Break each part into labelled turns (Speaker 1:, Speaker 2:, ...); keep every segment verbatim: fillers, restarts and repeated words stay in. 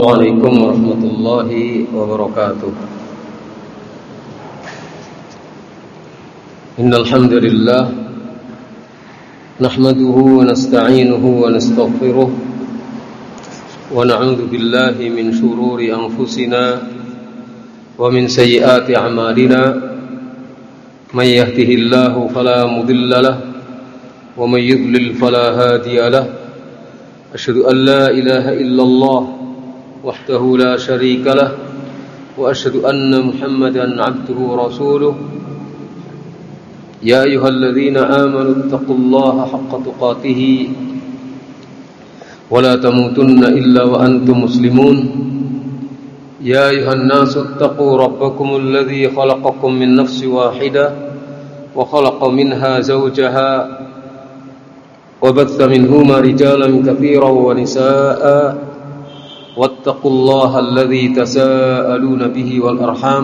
Speaker 1: Assalamualaikum warahmatullahi wabarakatuh. Innal hamdalillah nahmaduhu wa nasta'inuhu wa nastaghfiruh wa na'udzu billahi min shururi anfusina wa min sayyiati a'malina may yahdihillahu fala mudilla lahu wa may yudlil fala hadiya lahu. Asyhadu an la ilaha illallah wahdahu la syarika lah wa asyhadu anna Muhammadan abduhu wa rasuluh. Ya ayyuhalladzina amanu taqullaha haqqa tuqatih wa la tamutunna illa wa antum muslimun. Ya ayyuhan nasu taqu rabbakumul ladzi khalaqakum min nafsin wahidah wa khalaqa minha zawjaha wa batha minhuma rijalan katsiran wa nisaa'a wattaqullaha alladzi tasaaluna bihi wal arham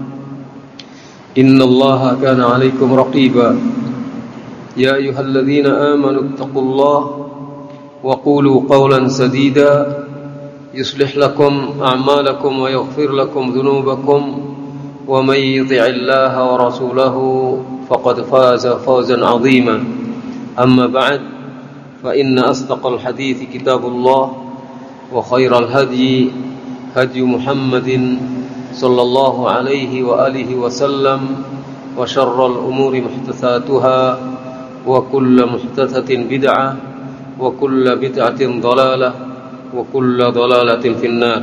Speaker 1: innallaha kana 'alaikum raqiba. Ya ayyuhalladzina amanu taqullaha wa qulu qawlan sadida yuslih lakum a'malakum wa yaghfir lakum dhunubakum wa may yuti'illaha wa rasulahu faqad faza fawzan 'azima. Amma ba'd, fa inna asdaqal hadithi kitabullah wa khairal hadyi hadyu Muhammadin sallallahu alaihi wa alihi wa sallam wa syarral umuri muhdatsatuha wa kullu muhdatsatin bid'ah wa kullu bid'atin dhalalah wa kullu dhalalatin finnar.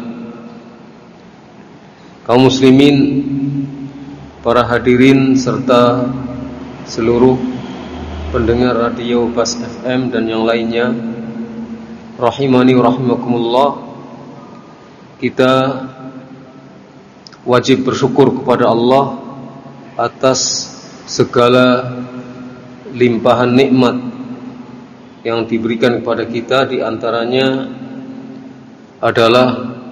Speaker 1: Kaum muslimin, para hadirin serta seluruh pendengar radio Bas F M dan yang lainnya, rahimani wa rahimakumullah. Kita wajib bersyukur kepada Allah atas segala limpahan nikmat yang diberikan kepada kita. Di antaranya adalah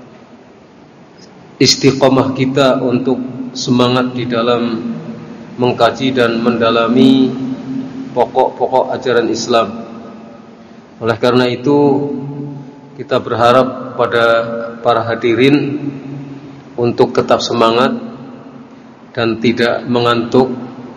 Speaker 1: istiqomah kita untuk semangat di dalam mengkaji dan mendalami pokok-pokok ajaran Islam. Oleh karena itu, kita berharap pada para hadirin untuk tetap semangat dan tidak mengantuk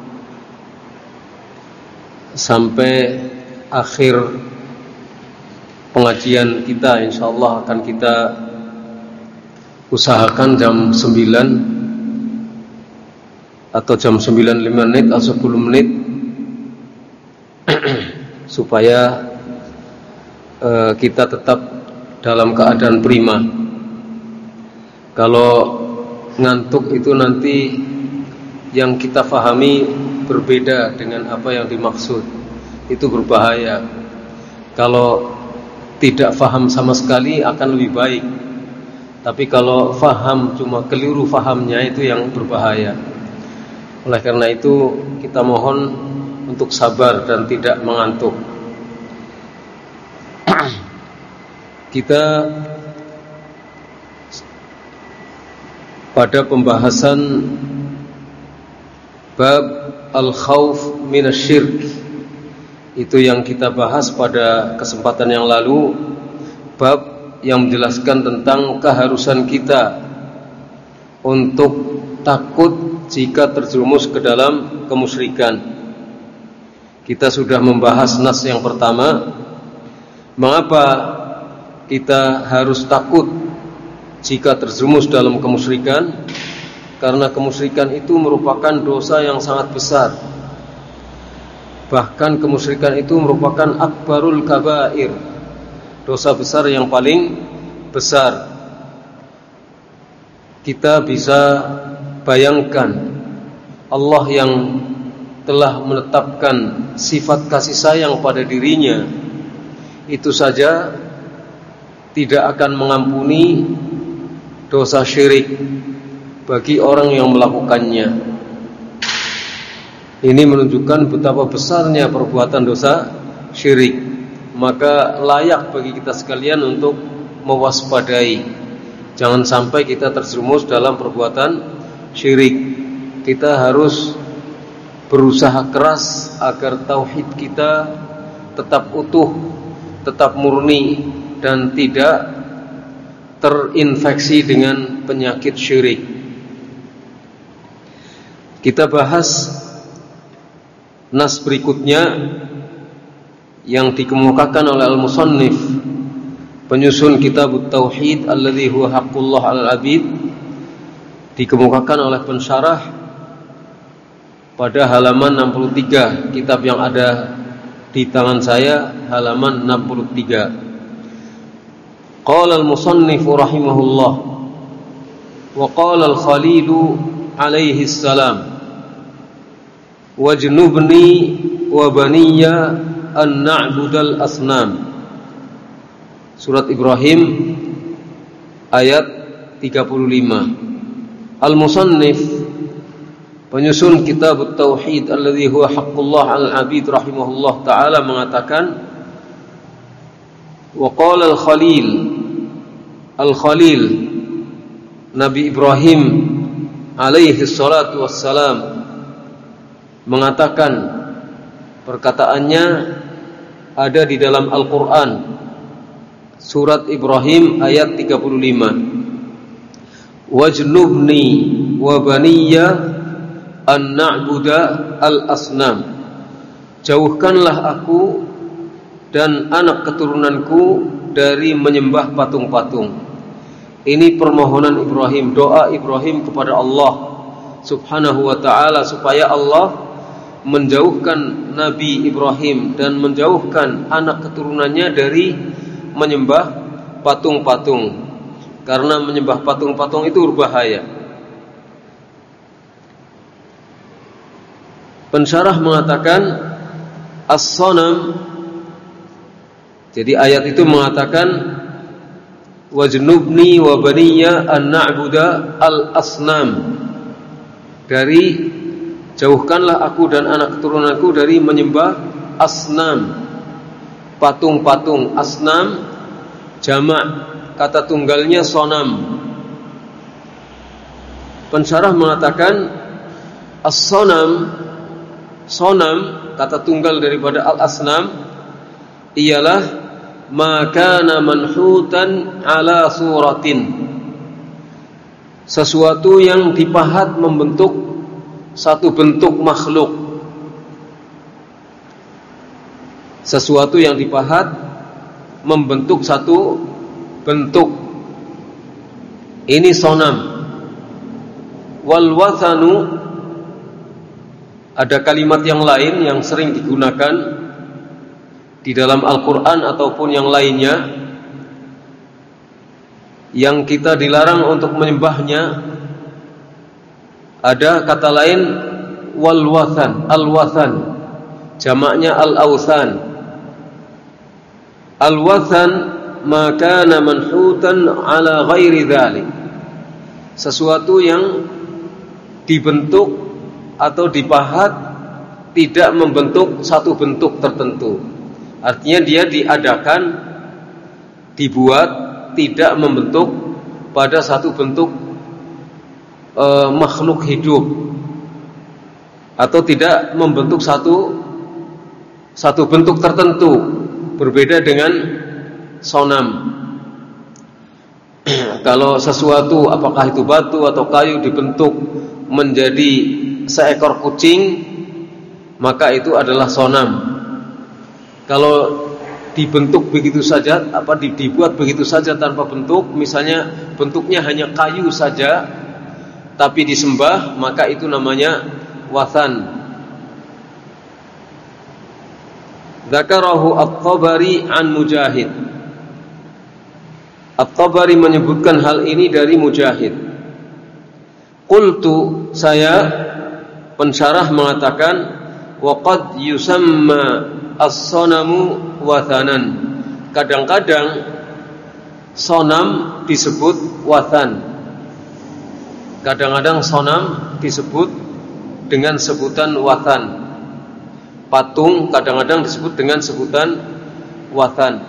Speaker 1: sampai akhir pengajian kita. Insyaallah akan kita usahakan jam sembilan atau jam sembilan lima menit atau sepuluh menit supaya uh, kita tetap dalam keadaan prima. Kalau ngantuk itu nanti yang kita fahami berbeda dengan apa yang dimaksud, itu berbahaya. Kalau tidak faham sama sekali akan lebih baik, tapi kalau faham cuma keliru fahamnya, itu yang berbahaya. Oleh karena itu kita mohon untuk sabar dan tidak mengantuk. Kita pada pembahasan bab al-khauf minasyirk, itu yang kita bahas pada kesempatan yang lalu, bab yang menjelaskan tentang keharusan kita untuk takut jika terjerumus ke dalam kemusyrikan. Kita sudah membahas nas yang pertama, mengapa kita harus takut jika terjerumus dalam kemusyrikan? Karena kemusyrikan itu merupakan dosa yang sangat besar. Bahkan kemusyrikan itu merupakan akbarul kabair, dosa besar yang paling besar. Kita bisa bayangkan Allah yang telah menetapkan sifat kasih sayang pada dirinya, itu saja tidak akan mengampuni dosa syirik bagi orang yang melakukannya. Ini menunjukkan betapa besarnya perbuatan dosa syirik. Maka layak bagi kita sekalian untuk mewaspadai, jangan sampai kita terjerumus dalam perbuatan syirik. Kita harus berusaha keras agar tauhid kita tetap utuh, tetap murni, dan tidak terinfeksi dengan penyakit syirik. Kita bahas nas berikutnya yang dikemukakan oleh al-musannif, penyusun kitab Tauhid alladzi huwa haqqullah 'alal 'abid, dikemukakan oleh pensyarah pada halaman enam puluh tiga, kitab yang ada di tangan saya halaman enam puluh tiga. Qala al-musannif rahimahullah wa qala al-khalil alaihi salam wajnubni wa baniya an na'budal asnam. Surat Ibrahim ayat tiga puluh lima. Al-musannif, penyusun kitab Tauhid alladzi huwa haqqullah 'alal 'abid rahimahullah taala, mengatakan wa qala al-khalil, al-khalil Nabi Ibrahim alaihi salatu wassalam mengatakan, perkataannya ada di dalam Al-Qur'an, surat Ibrahim ayat tiga puluh lima. Wajnubni wa baniya an na'buda al-asnam. Jauhkanlah aku dan anak keturunanku dari menyembah patung-patung. Ini permohonan Ibrahim, doa Ibrahim kepada Allah Subhanahu wa ta'ala, supaya Allah menjauhkan Nabi Ibrahim dan menjauhkan anak keturunannya dari menyembah patung-patung, karena menyembah patung-patung itu berbahaya. Pensyarah mengatakan as-sanam, jadi ayat itu mengatakan wajnubni wa baniya an na'buda al-asnam, dari jauhkanlah aku dan anak keturunanku dari menyembah asnam, patung-patung. Asnam jamak, kata tunggalnya sonam. Pensyarah mengatakan as-sonam, sonam kata tunggal daripada al-asnam ialah ma kana manhutan ala suratin, sesuatu yang dipahat membentuk satu bentuk makhluk, sesuatu yang dipahat membentuk satu bentuk. Ini sonam. Wal wathanu, ada kalimat yang lain yang sering digunakan di dalam Al-Quran ataupun yang lainnya, yang kita dilarang untuk menyembahnya. Ada kata lain wal wathan, al wathan, jamaknya al authan. Al wathan ma kana manhutan ala ghairi dzalik, sesuatu yang dibentuk atau dipahat tidak membentuk satu bentuk tertentu. Artinya dia diadakan, dibuat, tidak membentuk pada satu bentuk e, makhluk hidup, atau tidak membentuk satu satu bentuk tertentu. Berbeda dengan sonam. Kalau sesuatu, apakah itu batu atau kayu, dibentuk menjadi seekor kucing, maka itu adalah sonam. Kalau dibentuk begitu saja, apa dibuat begitu saja tanpa bentuk, misalnya bentuknya hanya kayu saja tapi disembah, maka itu namanya wathan. Dzakarahu At-Tabari an Mujahid. At-Tabari menyebutkan hal ini dari Mujahid. Qultu, saya, pensyarah mengatakan, wa qad yusamma as-sanamu wathanan. Kadang-kadang sonam disebut wathan. Kadang-kadang sonam disebut dengan sebutan wathan. Patung kadang-kadang disebut dengan sebutan wathan.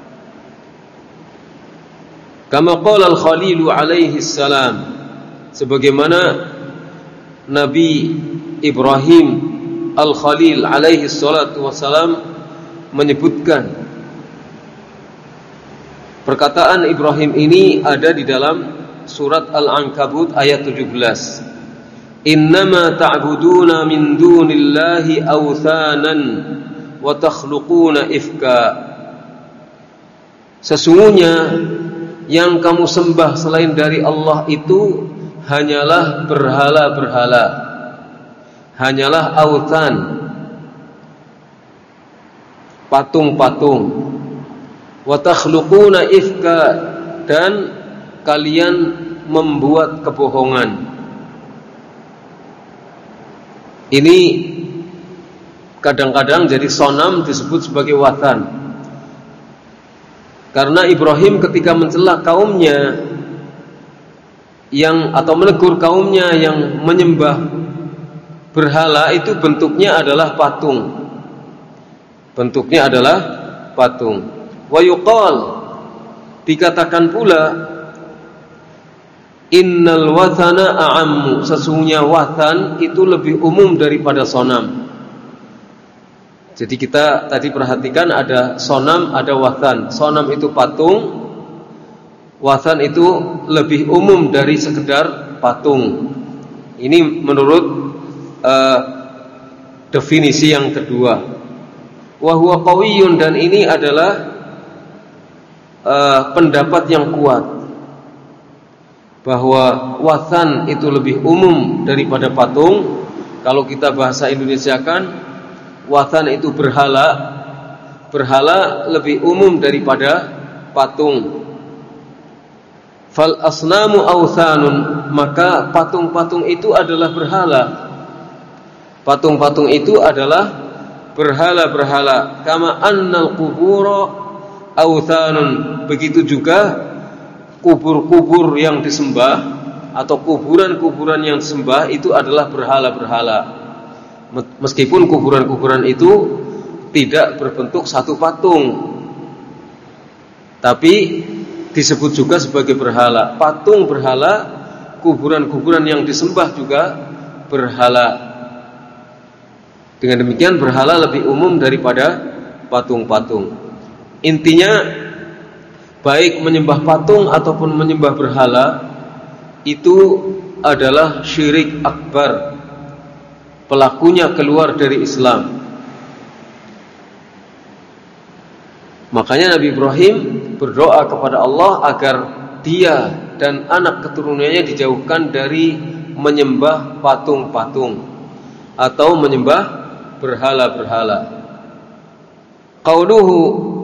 Speaker 1: Kama qala al-Khalil alaihi salam, sebagaimana Nabi Ibrahim Al-Khalil alaihi salatu wassalam menyebutkan, Perkataan Ibrahim ini ada di dalam surat Al-Ankabut ayat tujuh belas. Innama ta'buduna min dunillahi awthanan wa takhluquna ifka. Sesungguhnya yang kamu sembah selain dari Allah itu hanyalah berhala-berhala, hanyalah awthan, patung-patung. Wa takhluquna ifka, dan kalian membuat kebohongan. Ini kadang-kadang jadi sonam disebut sebagai wathan. Karena Ibrahim ketika mencela kaumnya yang atau menegur kaumnya yang menyembah berhala itu bentuknya adalah patung. Bentuknya adalah patung. Wa yuqal, dikatakan pula, innal wathana a'ammu, sesungguhnya wathan itu lebih umum daripada sonam. Jadi kita tadi perhatikan ada sonam, ada wathan. Sonam itu patung, wathan itu lebih umum dari sekedar patung. Ini menurut uh, definisi yang kedua. Wa huwa qawiyyun, dan ini adalah Uh, pendapat yang kuat bahwa wathan itu lebih umum daripada patung. Kalau kita bahasa Indonesiakan, wathan itu berhala. Berhala lebih umum daripada patung. Fal asnamu awthanun, maka patung-patung itu adalah berhala. Patung-patung itu adalah berhala-berhala. Kama annal qubura awthanun, begitu juga kubur-kubur yang disembah atau kuburan-kuburan yang disembah itu adalah berhala-berhala. Meskipun kuburan-kuburan itu tidak berbentuk satu patung, tapi disebut juga sebagai berhala. Patung berhala, kuburan-kuburan yang disembah juga berhala. Dengan demikian berhala lebih umum daripada patung-patung. Intinya, baik menyembah patung ataupun menyembah berhala itu adalah syirik akbar. Pelakunya keluar dari Islam. Makanya Nabi Ibrahim berdoa kepada Allah agar dia dan anak keturunannya dijauhkan dari menyembah patung-patung atau menyembah berhala-berhala. Qauluhu,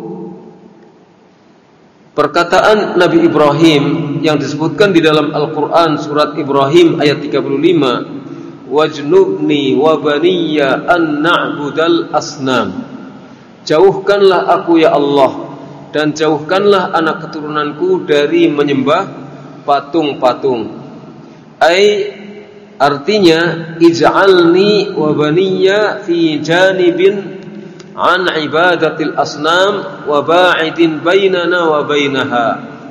Speaker 1: perkataan Nabi Ibrahim yang disebutkan di dalam Al-Quran surat Ibrahim ayat tiga puluh lima, wajnubni wa baniya an na'budal asnam, jauhkanlah aku ya Allah dan jauhkanlah anak keturunanku dari menyembah patung-patung. Ai, artinya ij'alni wa baniya fi janibin an ibadatil asnam wa ba'idin bainana wa bainaha.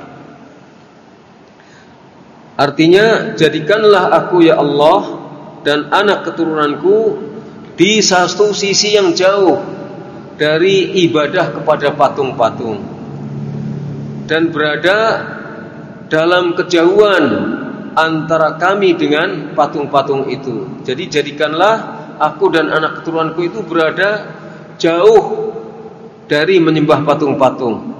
Speaker 1: Artinya, jadikanlah aku ya Allah dan anak keturunanku di satu sisi yang jauh dari ibadah kepada patung-patung dan berada dalam kejauhan antara kami dengan patung-patung itu. Jadi jadikanlah aku dan anak keturunanku itu berada jauh dari menyembah patung-patung.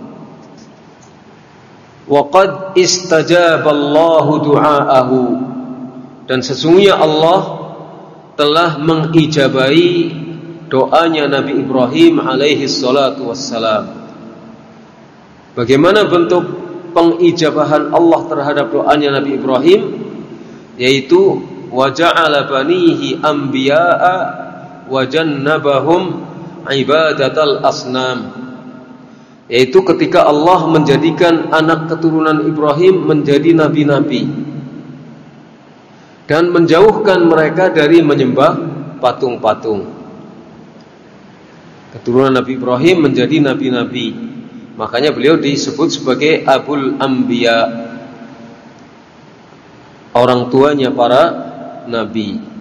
Speaker 1: Wa qad istajaballahu du'aahu, dan sesungguhnya Allah telah mengijabahi doanya Nabi Ibrahim alaihi salatu wassalam. Bagaimana bentuk pengijabahan Allah terhadap doanya Nabi Ibrahim? Yaitu wa ja'ala banihi anbiya'a wa jannabahum ibadatal asnam, yaitu ketika Allah menjadikan anak keturunan Ibrahim menjadi nabi-nabi dan menjauhkan mereka dari menyembah patung-patung. Keturunan Nabi Ibrahim menjadi nabi-nabi, makanya beliau disebut sebagai Abul Anbiya, orang tuanya para nabi.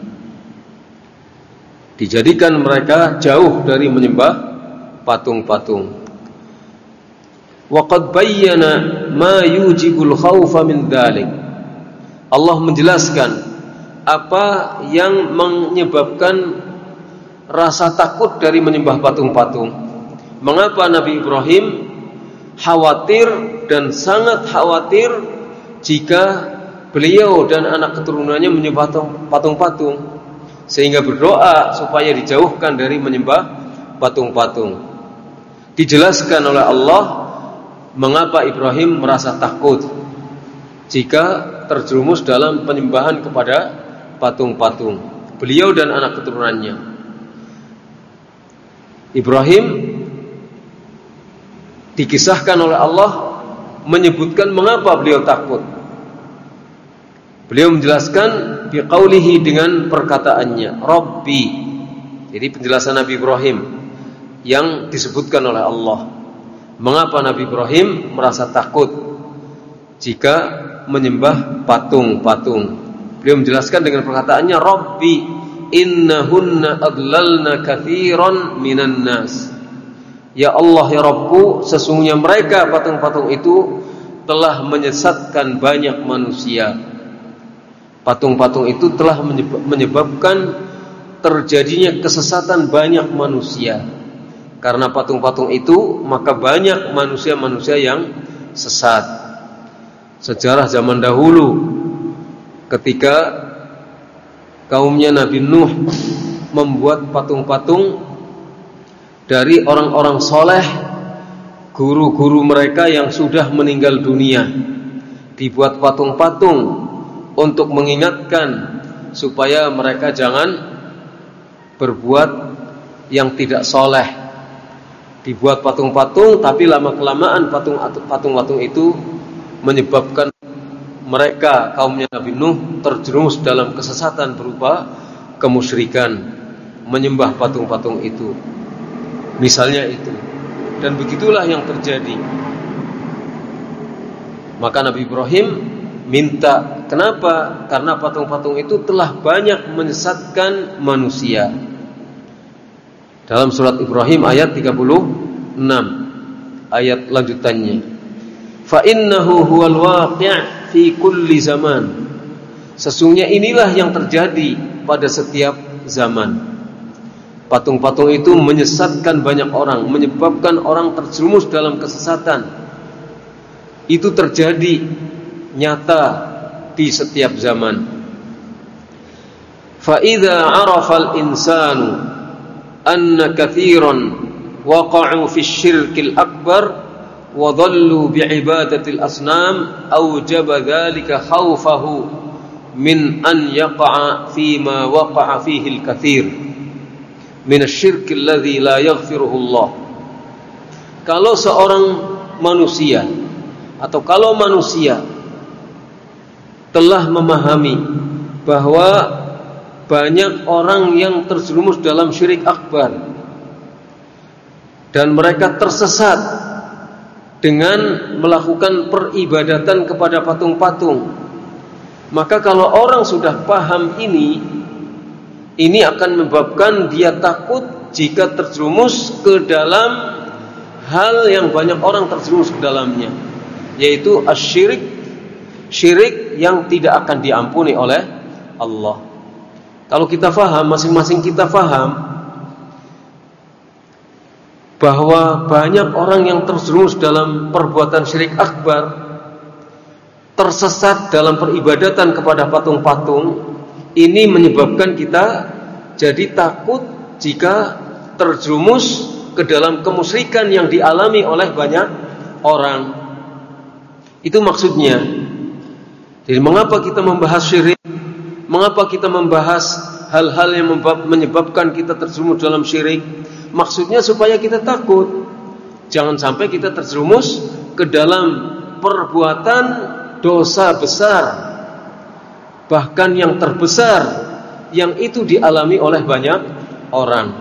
Speaker 1: Dijadikan mereka jauh dari menyembah patung-patung. wa qad bayyana ma yujibul khaufa min dzalik. Allah menjelaskan apa yang menyebabkan rasa takut dari menyembah patung-patung. Mengapa Nabi Ibrahim khawatir dan sangat khawatir jika beliau dan anak keturunannya menyembah patung-patung, sehingga berdoa supaya dijauhkan dari menyembah patung-patung. Dijelaskan oleh Allah mengapa Ibrahim merasa takut jika terjerumus dalam penyembahan kepada patung-patung, beliau dan anak keturunannya. Ibrahim dikisahkan oleh Allah menyebutkan mengapa beliau takut. Beliau menjelaskan biqaulihi dengan perkataannya Rabbi. Jadi penjelasan Nabi Ibrahim yang disebutkan oleh Allah. Mengapa Nabi Ibrahim merasa takut jika menyembah patung-patung? Beliau menjelaskan dengan perkataannya Rabbi innahunna adlalna katsiran minan nas. Ya Allah ya Rabbku, sesungguhnya mereka patung-patung itu telah menyesatkan banyak manusia. Patung-patung itu telah menyebabkan terjadinya kesesatan banyak manusia. Karena patung-patung itu maka banyak manusia-manusia yang sesat. Sejarah zaman dahulu ketika kaumnya Nabi Nuh membuat patung-patung dari orang-orang soleh, guru-guru mereka yang sudah meninggal dunia, dibuat patung-patung untuk mengingatkan supaya mereka jangan berbuat yang tidak soleh. Dibuat patung-patung, tapi lama-kelamaan patung-patung itu menyebabkan mereka, kaumnya Nabi Nuh, terjerumus dalam kesesatan berupa kemusyrikan, menyembah patung-patung itu. Misalnya itu. Dan begitulah yang terjadi. Maka Nabi Ibrahim minta, kenapa? Karena patung-patung itu telah banyak menyesatkan manusia. Dalam surat Ibrahim ayat tiga puluh enam, ayat lanjutannya, fa innahu huwal waqi' fi kulli zaman. Sesungguhnya inilah yang terjadi pada setiap zaman. Patung-patung itu menyesatkan banyak orang, menyebabkan orang terjerumus dalam kesesatan. Itu terjadi nyata di setiap zaman. Fa idza 'arafa al-insanu anna katsiran waqa'u fi asy-syirkil akbar wa dhallu bi'ibadatil asnam awjaba dzalika khawfahu min an yaqa'a fi ma waqa'a fihi al-katsir min asy-syirki alladzi la yaghfiruhu Allah. Kalau seorang manusia atau kalau manusia telah memahami bahwa banyak orang yang terjerumus dalam syirik akbar dan mereka tersesat dengan melakukan peribadatan kepada patung-patung, maka kalau orang sudah paham ini, ini akan menyebabkan dia takut jika terjerumus ke dalam hal yang banyak orang terjerumus ke dalamnya, yaitu asyirik, syirik yang tidak akan diampuni oleh Allah. Kalau kita faham, masing-masing kita faham bahwa banyak orang yang terjerumus dalam perbuatan syirik akbar, tersesat dalam peribadatan kepada patung-patung, ini menyebabkan kita jadi takut jika terjerumus ke dalam kemusyrikan yang dialami oleh banyak orang. Itu maksudnya. Jadi mengapa kita membahas syirik? Mengapa kita membahas hal-hal yang menyebabkan kita terjerumus dalam syirik? Maksudnya supaya kita takut, jangan sampai kita terjerumus ke dalam perbuatan dosa besar, bahkan yang terbesar, yang itu dialami oleh banyak orang.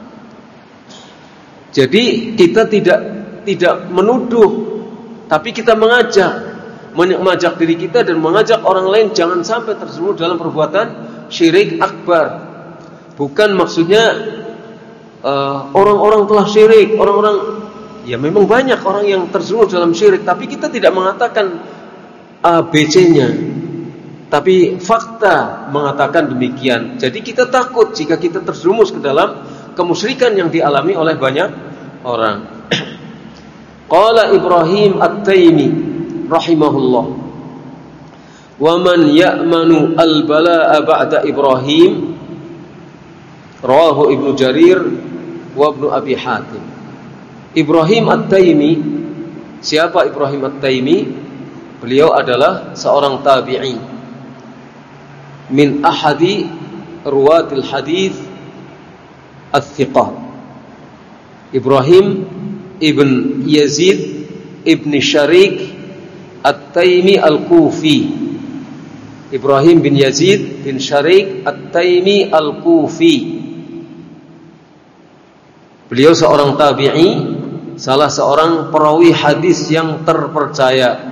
Speaker 1: Jadi kita tidak tidak menuduh, tapi kita mengajak mengajak diri kita dan mengajak orang lain jangan sampai terjerumus dalam perbuatan syirik akbar. Bukan maksudnya uh, orang-orang telah syirik, orang-orang Ya memang banyak orang yang terjerumus dalam syirik, tapi kita tidak mengatakan A, B, C-nya. Tapi fakta mengatakan demikian. Jadi kita takut jika kita terjerumus ke dalam kemusyrikan yang dialami oleh banyak orang. Qala Ibrahim At-Taimi rahimahullah, wa man ya'manu al-bala'a ba'da Ibrahim, rawahu Ibnu Jarir wa Ibnu Abi Hatim. Ibrahim At-Taimi, siapa Ibrahim At-Taimi? Beliau adalah seorang tabi'i min ahadi ruwatil hadits ats-thiqah. Ibrahim ibn Yazid ibn Syarik At-Taimi Al-Kufi. Ibrahim bin Yazid bin Syarik At-Taimi Al-Kufi. Beliau seorang tabi'i, salah seorang perawi hadis yang terpercaya.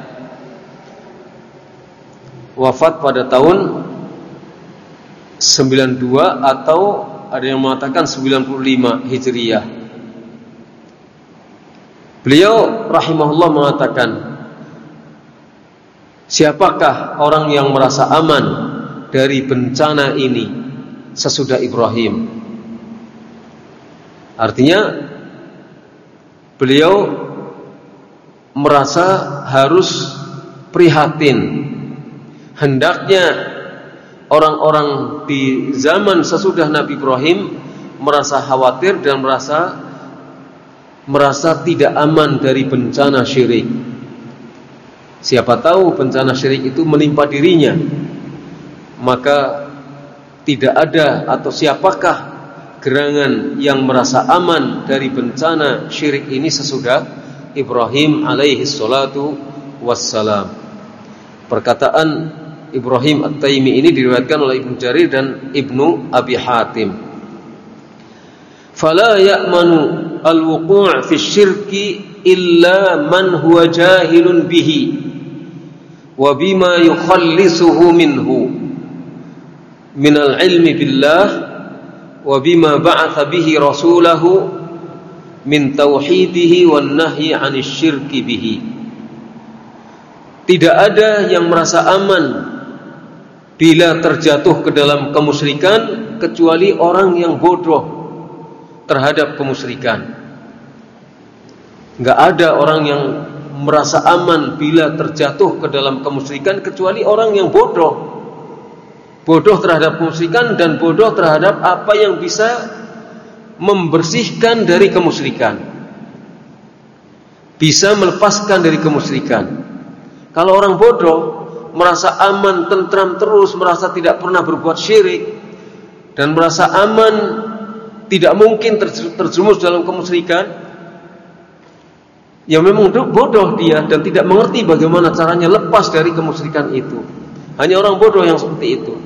Speaker 1: Wafat pada tahun sembilan puluh dua atau ada yang mengatakan sembilan puluh lima Hijriyah. Beliau rahimahullah mengatakan, siapakah orang yang merasa aman dari bencana ini sesudah Ibrahim? Artinya beliau merasa harus prihatin. Hendaknya orang-orang di zaman sesudah Nabi Ibrahim merasa khawatir dan merasa merasa tidak aman dari bencana syirik. Siapa tahu bencana syirik itu menimpa dirinya, maka tidak ada atau siapakah gerangan yang merasa aman dari bencana syirik ini sesudah Ibrahim alaihi salatu wassalam. Perkataan Ibrahim At-Taimi ini diriwayatkan oleh Ibnu Jarir dan Ibnu Abi Hatim. Fala ya'manu al-wuqu' fi syirki illa man huwa jahilun bihi wa bima yukhallisuhu minhu min al-ilmi billah wa bima ba'atha bihi rasulahu min tauhidihi wan nahyi 'anil syirki bihi. Tidak ada yang merasa aman bila terjatuh ke dalam kemusyrikan kecuali orang yang bodoh terhadap kemusyrikan. Enggak ada orang yang merasa aman bila terjatuh ke dalam kemusyrikan kecuali orang yang bodoh. Bodoh terhadap kemusyrikan dan bodoh terhadap apa yang bisa membersihkan dari kemusyrikan, bisa melepaskan dari kemusyrikan. Kalau orang bodoh merasa aman, tentram terus, merasa tidak pernah berbuat syirik dan merasa aman, tidak mungkin terjerumus dalam kemusyrikan, ya memang bodoh dia dan tidak mengerti bagaimana caranya lepas dari kemusyrikan itu. Hanya orang bodoh yang seperti itu.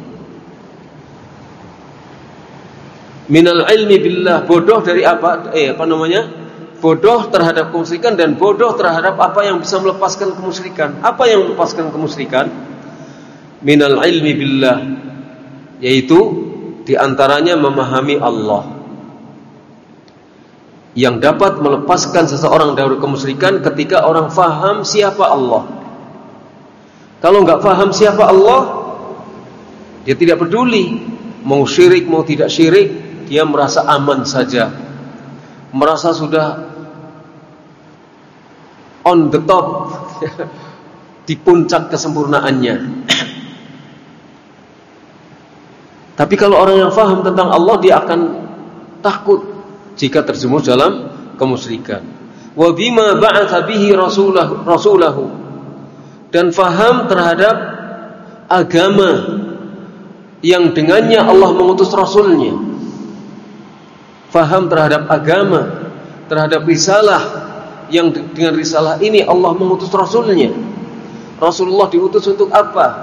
Speaker 1: Minal ilmi billah, bodoh dari apa? Eh apa namanya? Bodoh terhadap kemusyrikan dan bodoh terhadap apa yang bisa melepaskan kemusyrikan. Apa yang melepaskan kemusyrikan? Minal ilmi billah, yaitu diantaranya memahami Allah. Yang dapat melepaskan seseorang dari kemusyrikan ketika orang faham siapa Allah. Kalau enggak faham siapa Allah, dia tidak peduli mau syirik mau tidak syirik, dia merasa aman saja, merasa sudah on the top, di puncak kesempurnaannya. Tapi kalau orang yang faham tentang Allah, dia akan takut jika terjerumus dalam kemusyrikan. Wa bima ba'atha bihi rasulahu, rasulahu, dan faham terhadap agama yang dengannya Allah mengutus rasulnya. Faham terhadap agama, terhadap risalah yang dengan risalah ini Allah mengutus rasulnya. Rasulullah diutus untuk apa?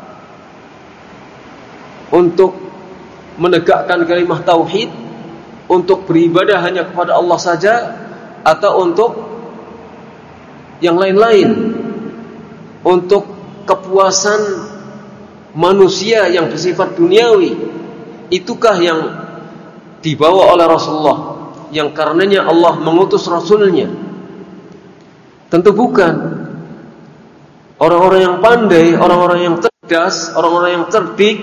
Speaker 1: Untuk menegakkan kalimat tauhid, untuk beribadah hanya kepada Allah saja, atau untuk yang lain-lain, untuk kepuasan manusia yang bersifat duniawi. Itukah yang dibawa oleh Rasulullah, yang karenanya Allah mengutus rasulnya? Tentu bukan. Orang-orang yang pandai, orang-orang yang cerdas, orang-orang yang cerdik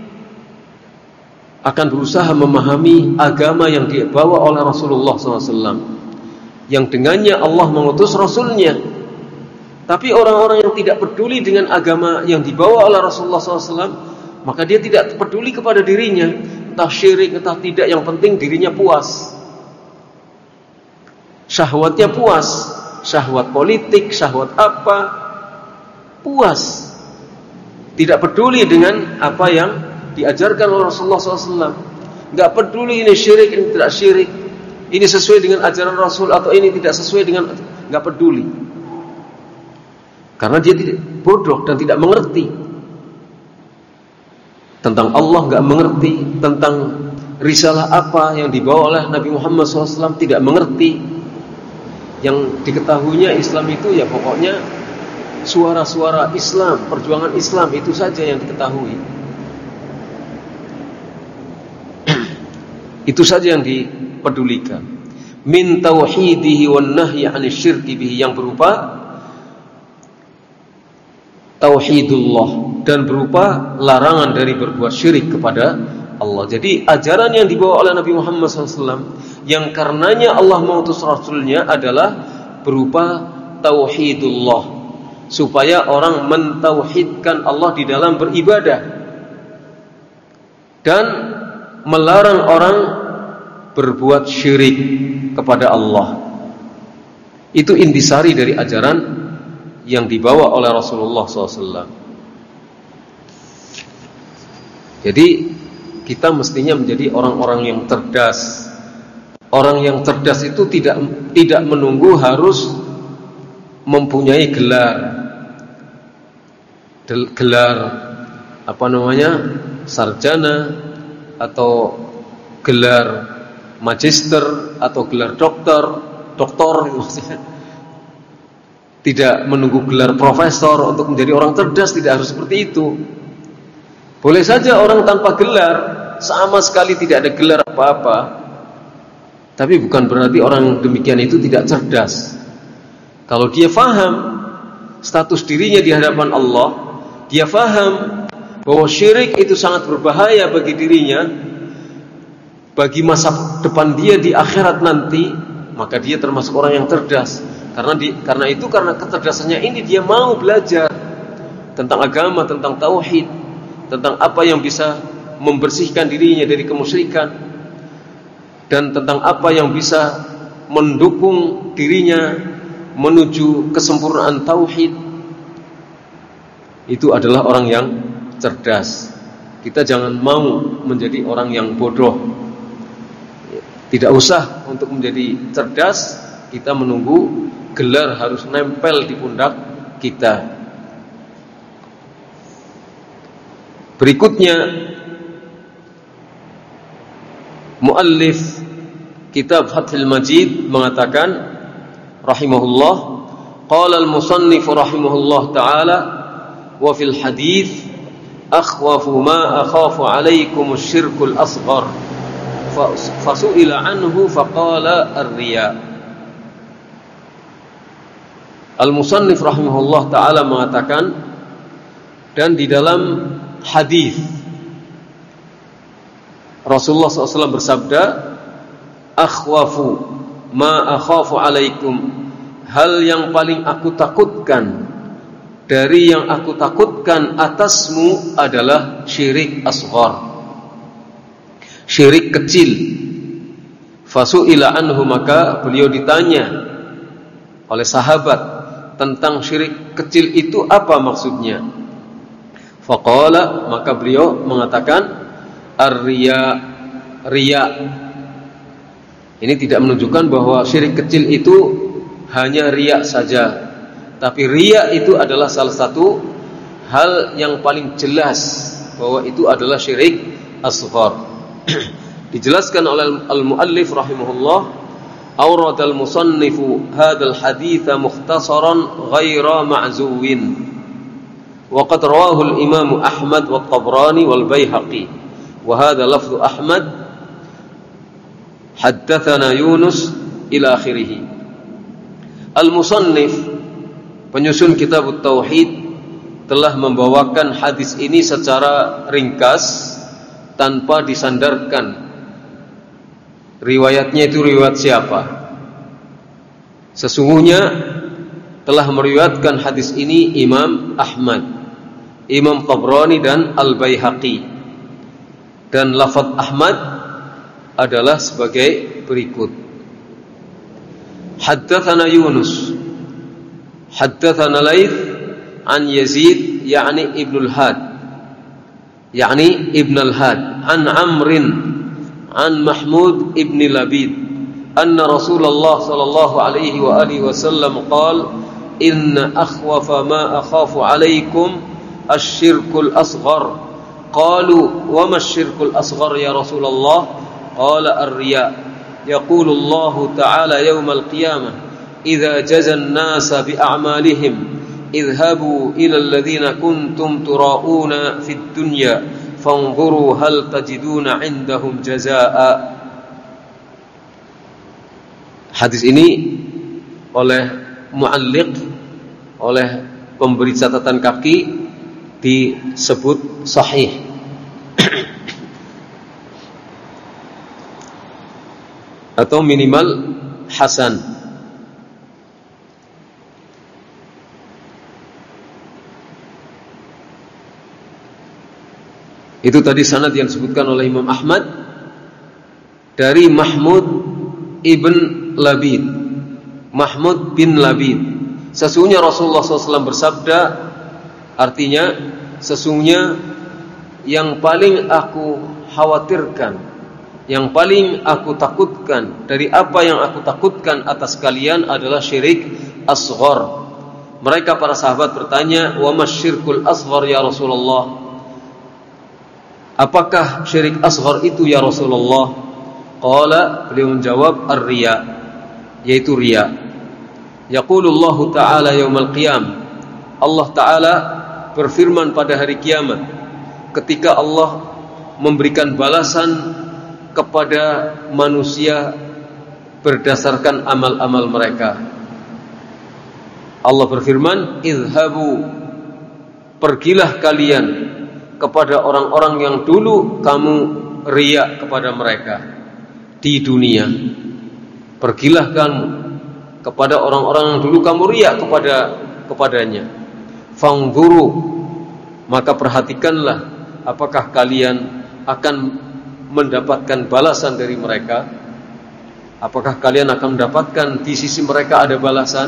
Speaker 1: akan berusaha memahami agama yang dibawa oleh Rasulullah shallallahu alaihi wasallam, yang dengannya Allah mengutus Rasulnya. Tapi orang-orang yang tidak peduli dengan agama yang dibawa oleh Rasulullah shallallahu alaihi wasallam, maka dia tidak peduli kepada dirinya, entah syirik, entah tidak, yang penting dirinya puas. Syahwatnya puas, syahwat politik, syahwat apa, puas. Tidak peduli dengan apa yang diajarkan oleh Rasulullah shallallahu alaihi wasallam. Enggak peduli ini syirik, ini tidak syirik, ini sesuai dengan ajaran Rasul atau ini tidak sesuai dengan, enggak peduli. Karena dia tidak bodoh dan tidak mengerti tentang Allah, enggak mengerti tentang risalah apa yang dibawa oleh Nabi Muhammad shallallahu alaihi wasallam, tidak mengerti. Yang diketahuinya Islam itu ya pokoknya suara-suara Islam, perjuangan Islam, itu saja yang diketahui. Itu saja yang dipedulikan. Min tauhidihi wan nahyi 'anil syirki bihi, yang berupa tauhidullah dan berupa larangan dari berbuat syirik kepada Allah. Jadi ajaran yang dibawa oleh Nabi Muhammad shallallahu alaihi wasallam yang karenanya Allah mengutus Rasulnya adalah berupa tauhidullah, supaya orang mentauhidkan Allah di dalam beribadah dan melarang orang berbuat syirik kepada Allah. Itu intisari dari ajaran yang dibawa oleh Rasulullah shallallahu alaihi wasallam. Jadi kita mestinya menjadi orang-orang yang cerdas. Orang yang cerdas itu tidak tidak menunggu harus mempunyai gelar, gelar apa namanya, sarjana atau gelar magister atau gelar doktor, doktor maksudnya. Tidak menunggu gelar profesor untuk menjadi orang cerdas, tidak harus seperti itu. Boleh saja orang tanpa gelar, sama sekali tidak ada gelar apa-apa, tapi bukan berarti orang demikian itu tidak cerdas. Kalau dia faham status dirinya di hadapan Allah, dia faham bahwa syirik itu sangat berbahaya bagi dirinya, bagi masa depan dia di akhirat nanti, maka dia termasuk orang yang cerdas. Karena di, karena itu karena kecerdasannya ini dia mau belajar tentang agama, tentang tauhid, tentang apa yang bisa membersihkan dirinya dari kemusyrikan, dan tentang apa yang bisa mendukung dirinya menuju kesempurnaan tauhid. Itu adalah orang yang cerdas. Kita jangan mau menjadi orang yang bodoh. Tidak usah untuk menjadi cerdas kita menunggu gelar harus nempel di pundak kita. Berikutnya, muallif kitab Fathul Majid mengatakan rahimahullah, qala al-musannif rahimahullah ta'ala, wa fil hadits akhwafu ma akhafu alaykum asy-syirkul asghar fasu'ila anhu faqala ar-riya. Al-musannif rahimahullah ta'ala mengatakan, dan di dalam hadis Rasulullah shallallahu alaihi wasallam bersabda, akhwafu ma akhafu alaikum, hal yang paling aku takutkan dari yang aku takutkan atasmu adalah syirik asghar, syirik kecil. Fasu'ila anhu, maka beliau ditanya oleh sahabat tentang syirik kecil itu apa maksudnya. Faqala, maka beliau mengatakan ar-riya, riya. Ini tidak menunjukkan bahwa syirik kecil itu hanya riya saja, tapi riya itu adalah salah satu hal yang paling jelas bahwa itu adalah syirik asghar. Dijelaskan oleh al-muallif rahimahullah, awradal musannifu hadzal haditsa mukhtasaran ghaira ma'zuwin, wa qad rawahu al-imam Ahmad wa Tabrani wal Baihaqi, wa hadza lafdhu Ahmad haddatsana Yunus ila akhirih. Al-musannif penyusun kitab Tauhid telah membawakan hadis ini secara ringkas tanpa disandarkan riwayatnya itu riwayat siapa. Sesungguhnya telah meriwayatkan hadis ini Imam Ahmad, Imam Tabrani dan Al-Baihaqi. Dan lafaz Ahmad adalah sebagai berikut. Haddatsana Yunus, haddatsana Laits an Yazid yakni Ibnu al-Had, yakni Ibn al-Had an Amrin an Mahmud ibn Labid anna Rasulullah sallallahu alaihi wa alihi wasallam qala inna akhwafa ma akhafu alaikum asy-syirkul asghar. Qalu wa ma asy-syirkul asghar ya Rasulullah? Qala ar-riya. Yaqulu Allah ta'ala yawmal qiyamah idza jaza an-nasa bi a'malihim idhabu ila alladhina kuntum tura'una fid dunya fanzuru hal tajiduna 'indahum jazaa'a. Hadis ini oleh mualliq, oleh pemberi catatan kaki disebut sahih. Atau minimal hasan. Itu tadi sanad yang disebutkan oleh Imam Ahmad dari Mahmud ibn Labid, Mahmud bin Labid. Sesungguhnya Rasulullah shallallahu alaihi wasallam bersabda, artinya sesungguhnya yang paling aku khawatirkan, yang paling aku takutkan dari apa yang aku takutkan atas kalian adalah syirik asghar. Mereka para sahabat bertanya, wa masyirkul asghar ya Rasulullah? Apakah syirik asghar itu ya Rasulullah? Qala, beliau menjawab, ar-riya, yaitu riya. Yaqulullahu ta'ala yaumal qiyam, Allah Ta'ala berfirman pada hari kiamat ketika Allah memberikan balasan kepada manusia berdasarkan amal-amal mereka. Allah berfirman, idhabu, pergilah kalian kepada orang-orang yang dulu kamu riya kepada mereka di dunia. Pergilah kamu kepada orang-orang yang dulu kamu riya kepada kepadanya. Fangduru, maka perhatikanlah apakah kalian akan mendapatkan balasan dari mereka. Apakah kalian akan mendapatkan di sisi mereka ada balasan?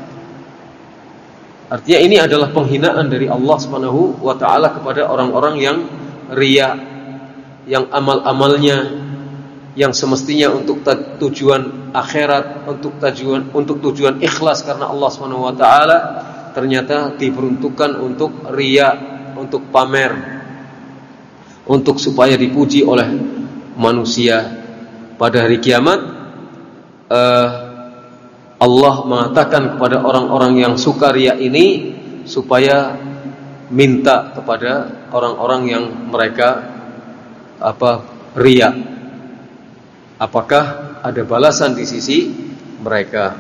Speaker 1: Artinya ini adalah penghinaan dari Allah Subhanahu wa taala kepada orang-orang yang riya, yang amal-amalnya yang semestinya untuk tujuan akhirat, untuk tujuan untuk tujuan ikhlas karena Allah Subhanahu wa taala, ternyata diperuntukkan untuk riya, untuk pamer, untuk supaya dipuji oleh manusia. Pada hari kiamat uh, Allah mengatakan kepada orang-orang yang suka riya ini supaya minta kepada orang-orang yang mereka apa riya, apakah ada balasan di sisi mereka.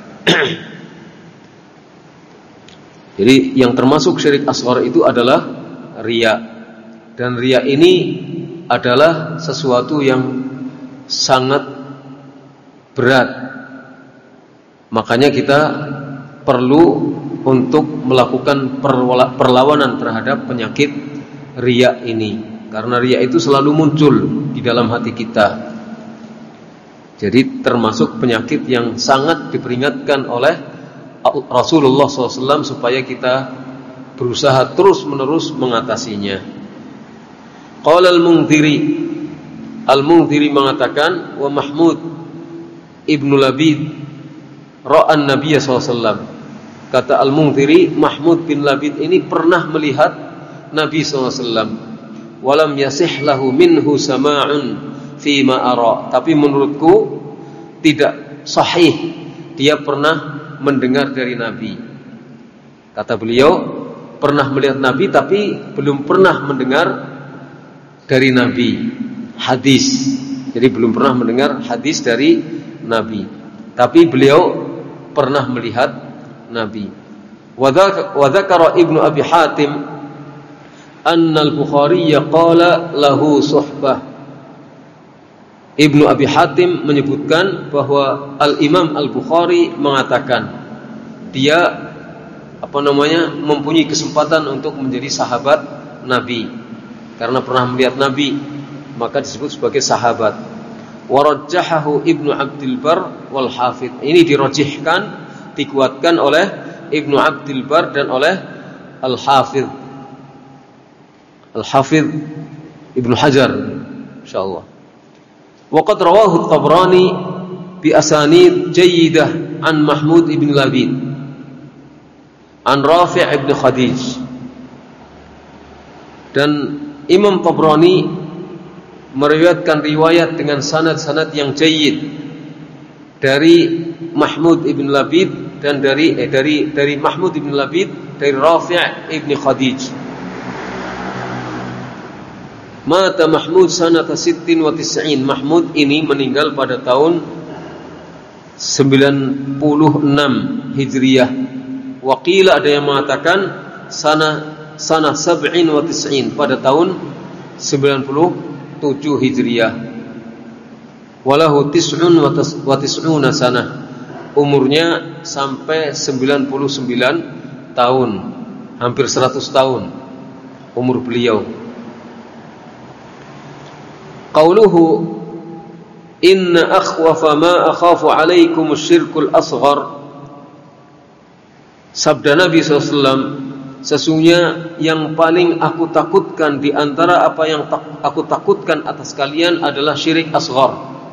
Speaker 1: Jadi yang termasuk syirik asghar itu adalah riya. Dan riya ini adalah sesuatu yang sangat berat. Makanya kita perlu untuk melakukan perlawanan terhadap penyakit riya ini. Karena riya itu selalu muncul di dalam hati kita. Jadi termasuk penyakit yang sangat diperingatkan oleh Rasulullah shallallahu alaihi wasallam supaya kita berusaha terus-menerus mengatasinya. Qala al-Mundhiri, al-Mundhiri mengatakan, wa Mahmud ibnu Labid ra'an Nabiy sallallahu alaihi wasallam. Kata al-Mundhiri, Mahmud bin Labid ini pernah melihat Nabi sallallahu alaihi wasallam. Walam yasih lahu minhu sama'un fi ma ara. Tapi menurutku tidak sahih dia pernah mendengar dari Nabi. Kata beliau, pernah melihat Nabi tapi belum pernah mendengar dari Nabi hadis. Jadi belum pernah mendengar hadis dari Nabi, tapi beliau pernah melihat Nabi. Wa dzakara Ibnu Abi Hatim anna al-Bukhari qala lahu suhbah. Ibnu Abi Hatim menyebutkan bahwa Al-Imam Al-Bukhari mengatakan dia apa namanya mempunyai kesempatan untuk menjadi sahabat Nabi karena pernah melihat Nabi, maka disebut sebagai sahabat. Warajjahahu Ibnu Abdul Bar wal Hafidh. Ini dirajihkan, dikuatkan oleh Ibnu Abdul Bar dan oleh Al-Hafidh. Al-Hafidh Ibnu Hajar insyaallah. Wa qad rawahu At-Tabrani bi asanid jayyidah an Mahmud ibn Labid an Rafi' ibn Khadij. Dan Imam Tabrani meriwayatkan riwayat dengan sanad-sanad yang jayyid dari Mahmud ibn Labid dan dari eh, dari dari Mahmud ibn Labid dari Rafi' ibn Khadij. Mata Mahmud sanata sittin wa tis'in. Mahmud ini meninggal pada tahun sembilan puluh enam Hijriah. Waqila ada yang mengatakan sana sana sab'in wa tis'in, pada tahun sembilan puluh tujuh Hijriah. Walahu tis'un wa tis'una sanah. Umurnya sampai sembilan puluh sembilan tahun, hampir seratus tahun umur beliau. Qauluhu inna akhwafa ma akhafu alaikum asyirkul asghar. Sabda Nabi sallallahu alaihi wasallam, sesungguhnya yang paling aku takutkan di antara apa yang tak, aku takutkan atas kalian adalah syirik asghar.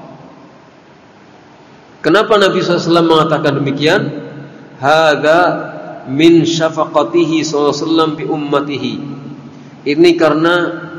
Speaker 1: Kenapa Nabi sallallahu alaihi wasallam mengatakan demikian? Hadza min syafaqatihi sallallahu alaihi wasallam bi ummatihi. Ini karena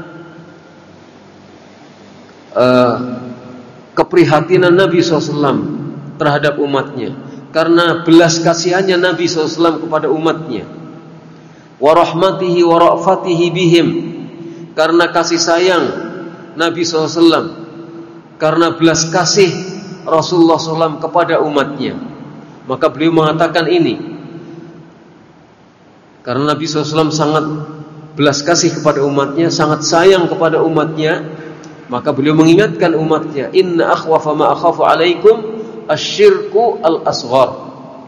Speaker 1: Uh, keprihatinan Nabi shallallahu alaihi wasallam terhadap umatnya, karena belas kasihannya Nabi shallallahu alaihi wasallam kepada umatnya. Wa rahmatihi wa ra'fatihi bihim, karena kasih sayang Nabi shallallahu alaihi wasallam, karena belas kasih Rasulullah shallallahu alaihi wasallam kepada umatnya. Maka beliau mengatakan ini karena Nabi shallallahu alaihi wasallam sangat belas kasih kepada umatnya, sangat sayang kepada umatnya. Maka beliau mengingatkan umatnya, inna akhwafa ma akhafu alaikum asyirku al-asghar.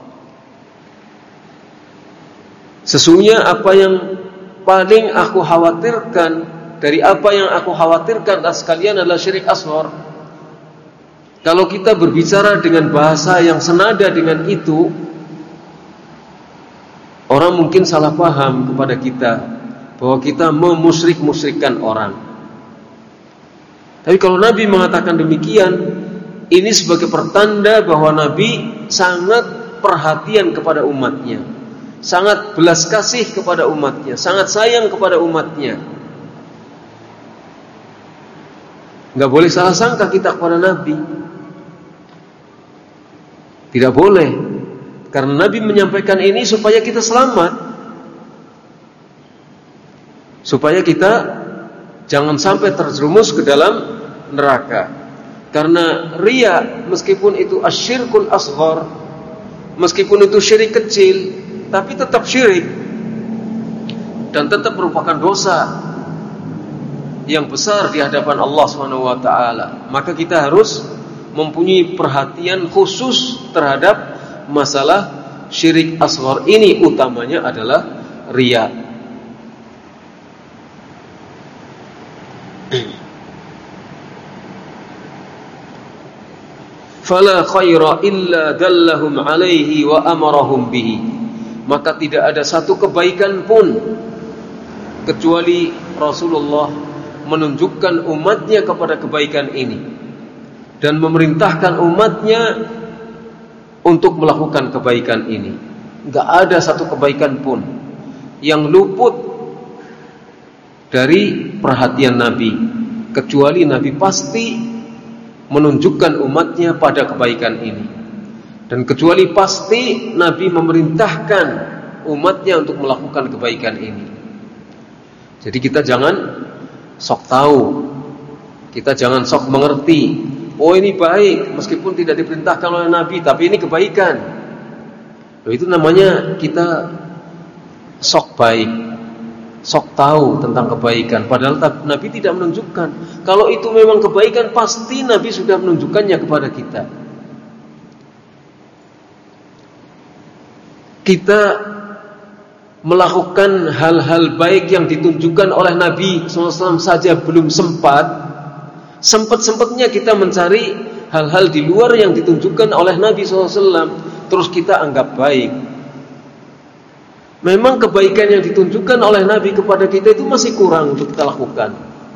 Speaker 1: Sesungguhnya apa yang paling aku khawatirkan dari apa yang aku khawatirkan atas kalian adalah syirik asghar. Kalau kita berbicara dengan bahasa yang senada dengan itu, orang mungkin salah paham kepada kita bahwa kita memusyrik-musyrikkan orang. Tapi kalau Nabi mengatakan demikian, ini sebagai pertanda bahwa Nabi sangat perhatian kepada umatnya, sangat belas kasih kepada umatnya, sangat sayang kepada umatnya. Enggak boleh salah sangka kita kepada Nabi. Tidak boleh. Karena Nabi menyampaikan ini supaya kita selamat, supaya kita jangan sampai terjerumus ke dalam neraka. Karena riya, meskipun itu asyirkul asghar, meskipun itu syirik kecil, tapi tetap syirik dan tetap merupakan dosa yang besar di hadapan Allah subhanahu wa taala. Maka kita harus mempunyai perhatian khusus terhadap masalah syirik asghar ini. Utamanya adalah riya. Fala khaira illa dallahum alaihi wa amarahum bihi. Maka tidak ada satu kebaikan pun kecuali Rasulullah menunjukkan umatnya kepada kebaikan ini dan memerintahkan umatnya untuk melakukan kebaikan ini. Enggak ada satu kebaikan pun yang luput dari perhatian Nabi, kecuali Nabi pasti menunjukkan umatnya pada kebaikan ini. Dan kecuali pasti Nabi memerintahkan umatnya untuk melakukan kebaikan ini. Jadi kita jangan sok tahu, kita jangan sok mengerti, oh ini baik meskipun tidak diperintahkan oleh Nabi, tapi ini kebaikan. Loh, itu namanya kita sok baik, sok tahu tentang kebaikan. Padahal Nabi tidak menunjukkan. Kalau itu memang kebaikan, pasti Nabi sudah menunjukkannya kepada kita. Kita melakukan hal-hal baik yang ditunjukkan oleh Nabi shallallahu alaihi wasallam saja belum sempat. Sempat-sempatnya kita mencari hal-hal di luar yang ditunjukkan oleh Nabi shallallahu alaihi wasallam, terus kita anggap baik. Memang kebaikan yang ditunjukkan oleh Nabi kepada kita itu masih kurang untuk kita lakukan.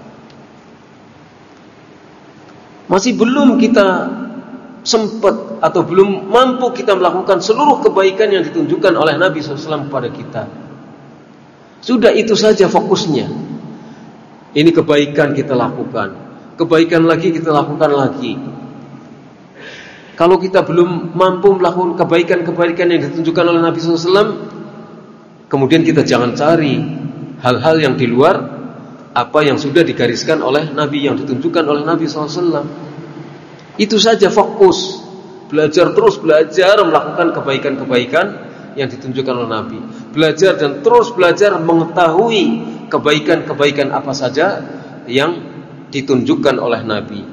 Speaker 1: Masih belum kita sempat atau belum mampu kita melakukan seluruh kebaikan yang ditunjukkan oleh Nabi shallallahu alaihi wasallam kepada kita. Sudah itu saja fokusnya. Ini kebaikan kita lakukan, kebaikan lagi kita lakukan lagi. Kalau kita belum mampu melakukan kebaikan-kebaikan yang ditunjukkan oleh Nabi shallallahu alaihi wasallam, kemudian kita jangan cari hal-hal yang di luar apa yang sudah digariskan oleh Nabi, yang ditunjukkan oleh Nabi shallallahu alaihi wasallam. Itu saja fokus. Belajar terus belajar melakukan kebaikan-kebaikan yang ditunjukkan oleh Nabi. Belajar dan terus belajar mengetahui kebaikan-kebaikan apa saja yang ditunjukkan oleh Nabi.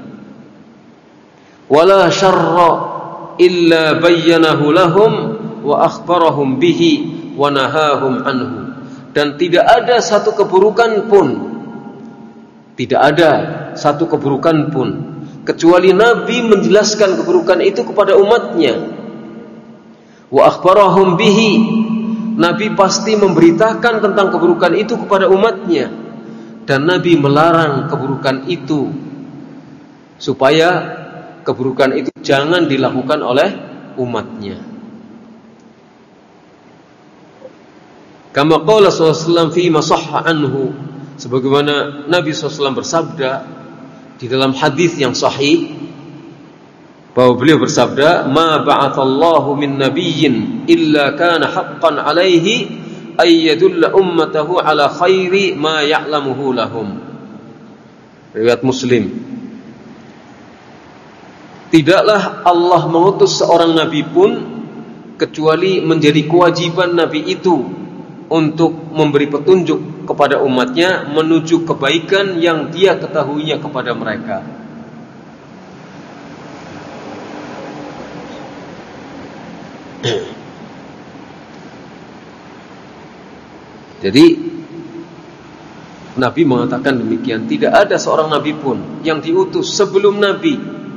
Speaker 1: Wala syarra illa bayyanahu lahum wa akhbarahum bihi wa nahahum anhu. Dan tidak ada satu keburukan pun, tidak ada satu keburukan pun kecuali Nabi menjelaskan keburukan itu kepada umatnya. Wa akhbarahum bihi, Nabi pasti memberitakan tentang keburukan itu kepada umatnya. Dan Nabi melarang keburukan itu, supaya keburukan itu jangan dilakukan oleh umatnya. Kama qala sallallahu alaihi wasallam fi ma sahha anhu, sebagaimana Nabi sallallahu alaihi wasallam bersabda di dalam hadis yang sahih, bahwa beliau bersabda, ma ba'athallahu min nabiyyin illa kana haqqan alaihi ay yadulla ummatahu ala khairi ma ya'lamuhu lahum. Riwayat Muslim. Tidaklah Allah mengutus seorang nabi pun kecuali menjadi kewajiban nabi itu untuk memberi petunjuk kepada umatnya menuju kebaikan yang dia ketahuinya kepada mereka. Jadi Nabi mengatakan demikian, tidak ada seorang nabi pun yang diutus sebelum Nabi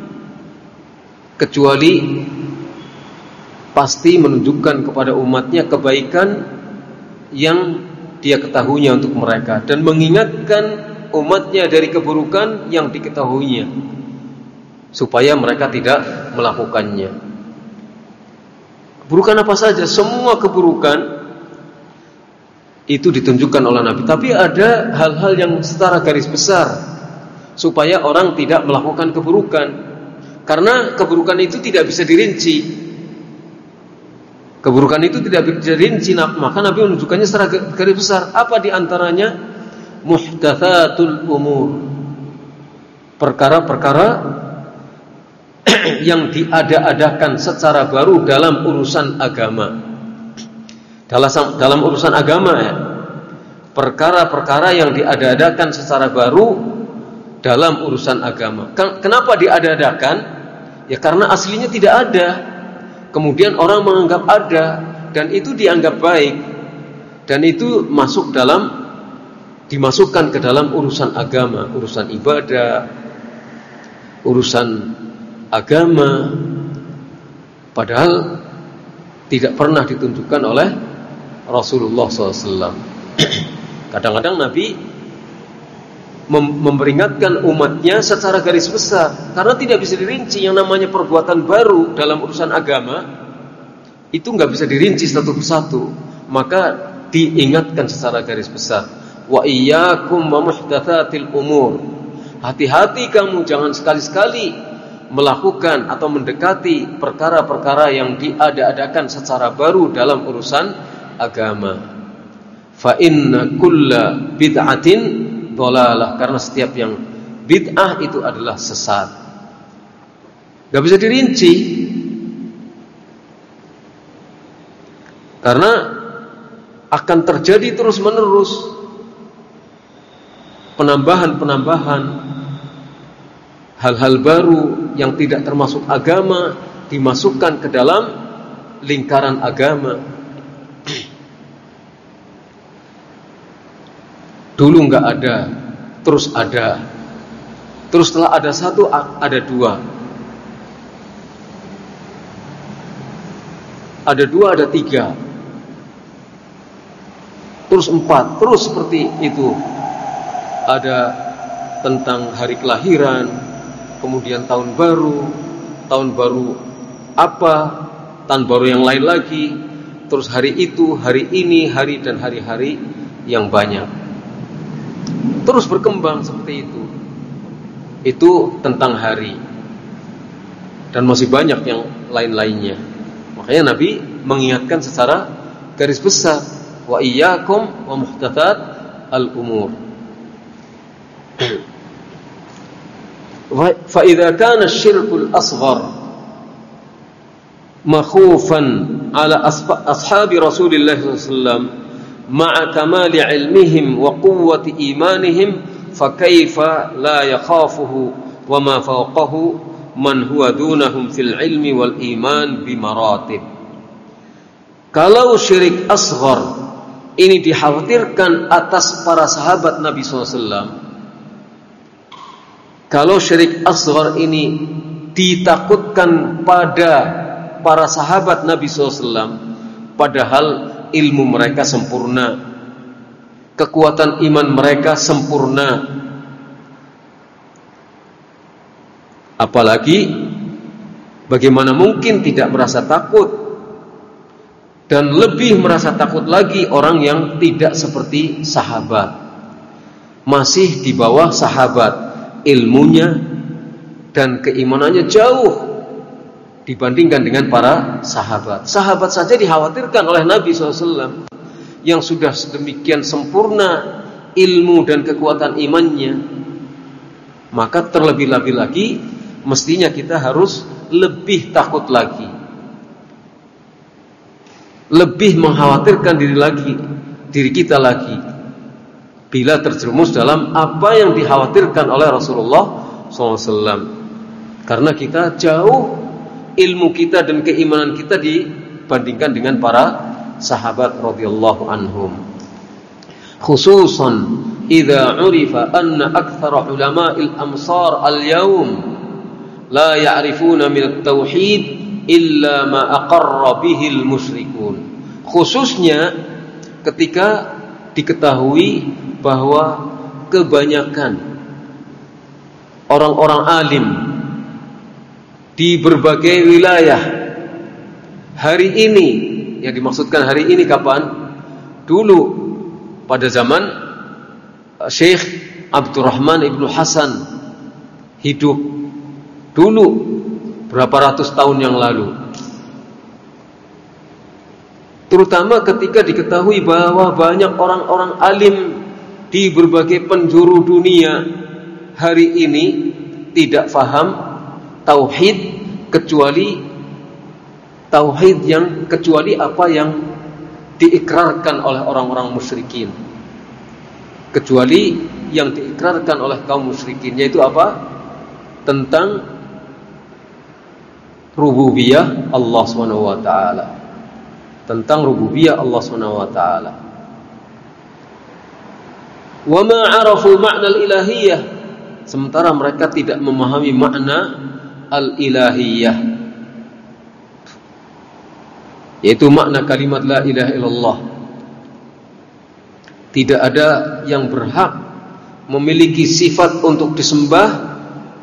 Speaker 1: kecuali pasti menunjukkan kepada umatnya kebaikan yang dia ketahuinya untuk mereka, dan mengingatkan umatnya dari keburukan yang diketahuinya supaya mereka tidak melakukannya. Keburukan apa saja, semua keburukan itu ditunjukkan oleh Nabi. Tapi ada hal-hal yang secara garis besar supaya orang tidak melakukan keburukan, karena keburukan itu tidak bisa dirinci. Keburukan itu tidak bisa dirinci, maka Nabi menunjukkannya secara garis besar. Apa diantaranya? Muhdatsatul umur, perkara-perkara yang diada-adakan secara baru dalam urusan agama. Dalam, dalam urusan agama ya, perkara-perkara yang diada-adakan secara baru dalam urusan agama. Kenapa diada-adakan? Ya karena aslinya tidak ada, kemudian orang menganggap ada, dan itu dianggap baik, dan itu masuk dalam, dimasukkan ke dalam urusan agama, urusan ibadah, urusan agama, padahal tidak pernah ditunjukkan oleh Rasulullah shallallahu alaihi wasallam. Kadang-kadang Nabi memperingatkan umatnya secara garis besar, karena tidak bisa dirinci. Yang namanya perbuatan baru dalam urusan agama itu nggak bisa dirinci satu persatu, maka diingatkan secara garis besar. Wa iyyakum wa muhdatsatil umur, hati-hati kamu jangan sekali-sekali melakukan atau mendekati perkara-perkara yang diada-adakan secara baru dalam urusan agama. Fa inna kulla bid'atin dhalalah, karena setiap yang bid'ah itu adalah sesat. Gak bisa dirinci, karena akan terjadi terus-menerus penambahan-penambahan hal-hal baru yang tidak termasuk agama dimasukkan ke dalam lingkaran agama. Dulu nggak ada, terus ada. Terus setelah ada satu, ada dua. Ada dua, ada tiga. Terus empat, terus seperti itu. Ada tentang hari kelahiran, kemudian tahun baru, tahun baru apa, tahun baru yang lain lagi, terus hari itu, hari ini, hari dan hari-hari yang banyak. Terus berkembang seperti itu. Itu tentang hari. Dan masih banyak yang lain-lainnya. Makanya Nabi mengingatkan secara garis besar, wa iyyakum wa muhdatsat al-umur. Fa idza kana asy-syirkul asghar makhufan ala ashabi Rasulillah sallallahu alaihi wasallam ma'a kamali ilmihim wa quwwati imanihim fa kaifa la yakhafuhu wa ma fawqahu man huwa dunahum fil ilmi wal iman bi maratib. Kalau syirik asghar ini dikhawatirkan atas para sahabat Nabi sallallahu alaihi wasallam, kalau syirik asghar ini ditakutkan pada para sahabat Nabi sallallahu alaihi wasallam, padahal ilmu mereka sempurna, kekuatan iman mereka sempurna, apalagi bagaimana mungkin tidak merasa takut. Dan lebih merasa takut lagi orang yang tidak seperti sahabat, masih di bawah sahabat, ilmunya dan keimanannya jauh dibandingkan dengan para sahabat. Sahabat saja dikhawatirkan oleh Nabi shallallahu alaihi wasallam yang sudah sedemikian sempurna ilmu dan kekuatan imannya. Maka terlebih-lebih lagi mestinya kita harus lebih takut lagi, lebih mengkhawatirkan diri lagi, diri kita lagi, bila terjerumus dalam apa yang dikhawatirkan oleh Rasulullah shallallahu alaihi wasallam. Karena kita jauh ilmu kita dan keimanan kita dibandingkan dengan para sahabat radhiyallahu anhum. Khususan idza urifa anna aktsara ulama'il amsar al-yawm la ya'rifuna min at-tauhid illa ma aqarra bihi al-musyrikun. Khususnya ketika diketahui bahwa kebanyakan orang-orang alim di berbagai wilayah hari ini, yang dimaksudkan hari ini kapan? Dulu pada zaman Syekh Abdurrahman Ibnu Hasan hidup, dulu berapa ratus tahun yang lalu. Terutama ketika diketahui bahwa banyak orang-orang alim di berbagai penjuru dunia hari ini tidak faham tauhid kecuali tauhid yang kecuali apa yang diikrarkan oleh orang-orang musyrikin, kecuali yang diikrarkan oleh kaum musyrikin, yaitu apa? Tentang rububiyah Allah subhanahu wa ta'ala, tentang rububiyah Allah subhanahu wa ta'ala. Wa ma 'arafu ma'na al-ilahiyah, sementara mereka tidak memahami makna al-ilahiyah, yaitu makna kalimat la ilaha illallah. Tidak ada yang berhak memiliki sifat untuk disembah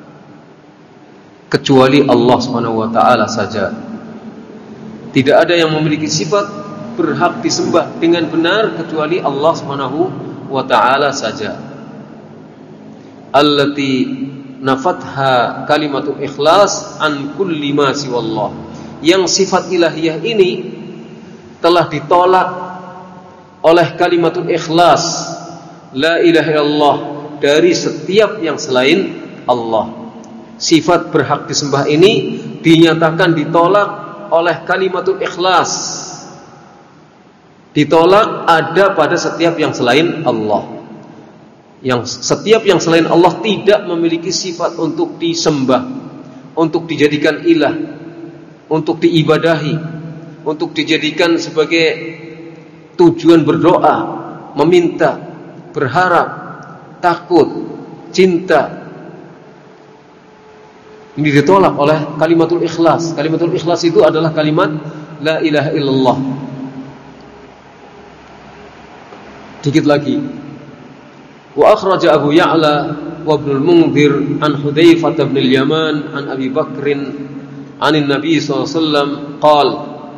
Speaker 1: kecuali Allah Subhanahu wa taala saja. Tidak ada yang memiliki sifat berhak disembah dengan benar kecuali Allah Subhanahu wa taala saja. Allati nafatha kalimatul ikhlas an kulli ma siwallah, yang sifat ilahiyah ini telah ditolak oleh kalimatul ikhlas la ilaha illallah dari setiap yang selain Allah. Sifat berhak disembah ini dinyatakan ditolak oleh kalimatul ikhlas. ditolak ada pada setiap yang selain Allah. Yang setiap yang selain Allah tidak memiliki sifat untuk disembah, untuk dijadikan ilah, untuk diibadahi, untuk dijadikan sebagai tujuan berdoa, meminta, berharap, takut, cinta. Ini ditolak oleh kalimatul ikhlas. Kalimatul ikhlas itu adalah kalimat la ilaha illallah. Dikit lagi. Wa akhraja Abu Ya'la wa Ibnu al-Mundhir an Hudzaifah bin al-Yaman an Abi Bakrin an Nabi sallallahu alaihi wasallam qala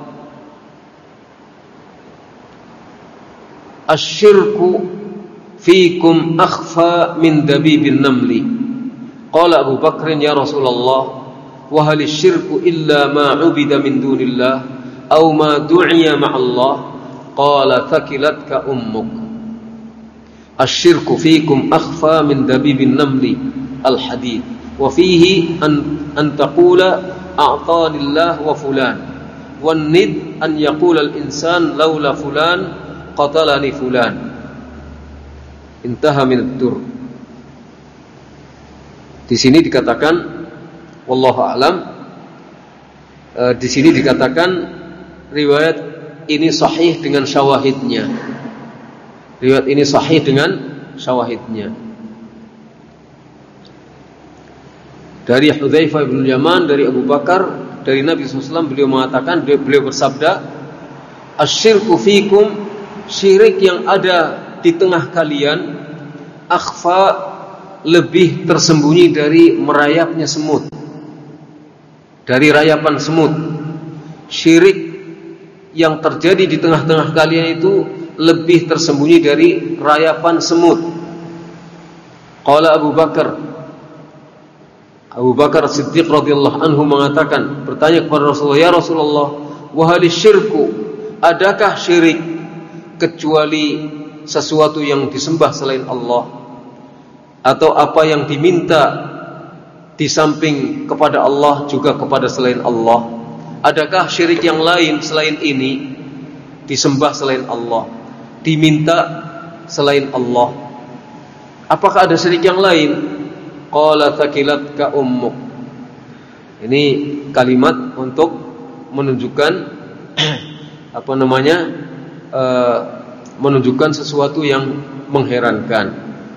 Speaker 1: asy-syirku fiikum akhfa min dabibin namli. Qala Abu Bakrin ya Rasulullah wa hal asy-syirku illa ma 'ubida min dunillah aw ma du'iya ma'allah. Qala thakilatka ummuk. Asy-syirku fiikum akhfa min dabibin namli al-hadid wa fihi an an taqula a'tanillah wa fulan wan nid an yaqula al-insan laula fulan qatalani fulan. Intaha min ad-dur. Di sini dikatakan wallahu a'lam, e, di sini dikatakan riwayat ini sahih dengan syawahidnya. Riwayat ini sahih dengan syawahidnya. Dari Hudzaifah bin Yaman, dari Abu Bakar, dari Nabi sallallahu alaihi wasallam, beliau mengatakan, beliau bersabda, asy-syirku fiikum, syirik yang ada di tengah kalian, akhfa, lebih tersembunyi dari merayapnya semut, dari rayapan semut. Syirik yang terjadi di tengah-tengah kalian itu lebih tersembunyi dari rayapan semut. Qala Abu Bakar, Abu Bakar Siddiq radhiyallahu anhu mengatakan, bertanya kepada Rasulullah, ya Rasulullah, wa hal syirku, adakah syirik kecuali sesuatu yang disembah selain Allah, atau apa yang diminta di samping kepada Allah juga kepada selain Allah? Adakah syirik yang lain selain ini, disembah selain Allah, diminta selain Allah? Apakah ada syirik yang lain? Qala thakilatka ummuk. Ini kalimat untuk menunjukkan apa namanya? E, menunjukkan sesuatu yang mengherankan.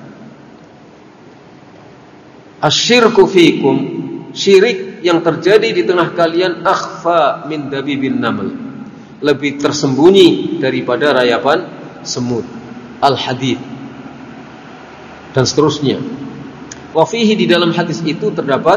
Speaker 1: Asy-syirku fiikum, syirik yang terjadi di tengah kalian akhfa min dabibin naml, lebih tersembunyi daripada rayapan semut, al-hadid, dan seterusnya. Wa fihi, di dalam hadis itu terdapat